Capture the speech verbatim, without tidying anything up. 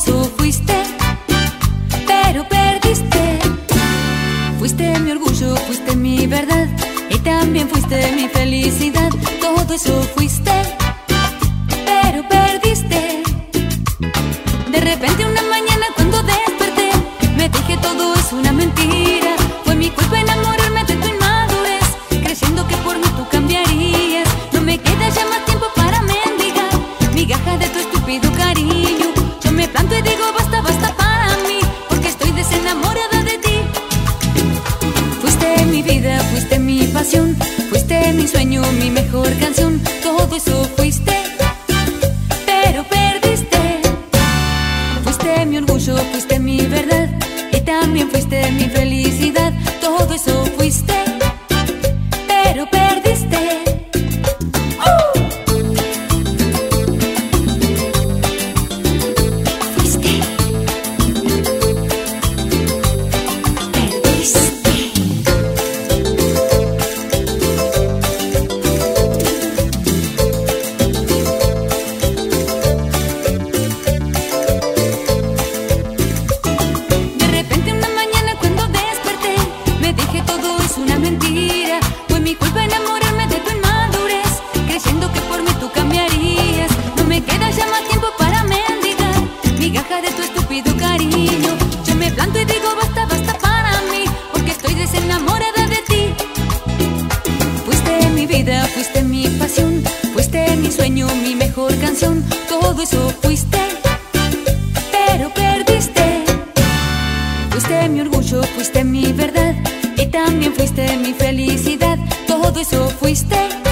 eso fuiste, pero perdiste. Fuiste mi orgullo, fuiste mi verdad, y también fuiste mi felicidad. Todo eso fuiste, pero perdiste. De repente una mañana cuando desperté, me dije todo es una mentira. Fue mi culpa enamorarme de tu inmadurez, creyendo que por mí tú cambiarías. No me queda ya más tiempo para mendigar migajas de tu estúpido cariño. Yo me planto y digo basta, basta para mí, porque estoy desenamorada de ti. Fuiste mi vida, fuiste mi pasión, fuiste mi sueño, mi mejor canción. Todo eso fuiste, pero perdiste. Fuiste mi orgullo, fuiste mi verdad, y también fuiste mi felicidad. Todo eso fuiste, pero perdiste. Una mentira, fue mi culpa enamorarme de tu inmadurez, creyendo que por mí tú cambiarías. No me queda ya más tiempo para mendigar migajas de tu estúpido cariño. Yo me planto y digo basta, basta para mí, porque estoy desenamorada de ti. Fuiste mi vida, fuiste mi pasión, fuiste mi sueño, mi mejor canción. Todo eso fuiste, pero perdiste. Fuiste mi orgullo, fuiste mi verdad, y también fuiste mi felicidad. Todo eso fuiste,